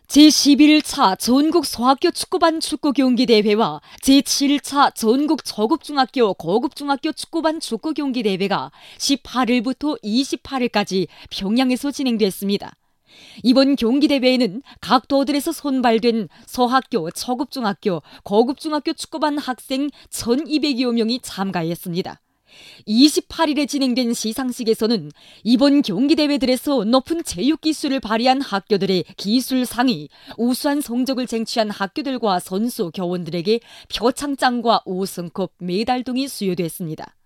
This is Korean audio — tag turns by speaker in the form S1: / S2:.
S1: 제11차 전국 소학교 축구반 축구경기대회와 제7차 전국 저급중학교 고급중학교 축구반 축구경기대회가 18일부터 28일까지 평양에서 진행됐습니다. 이번 경기대회에는 각 도들에서 선발된 소학교, 초급중학교, 고급중학교 축구반 학생 1,200여 명이 참가했습니다. 28일에 진행된 시상식에서는 이번 경기대회들에서 높은 체육기술을 발휘한 학교들의 기술상이, 우수한 성적을 쟁취한 학교들과 선수, 교원들에게 표창장과 우승컵, 메달 등이 수여됐습니다.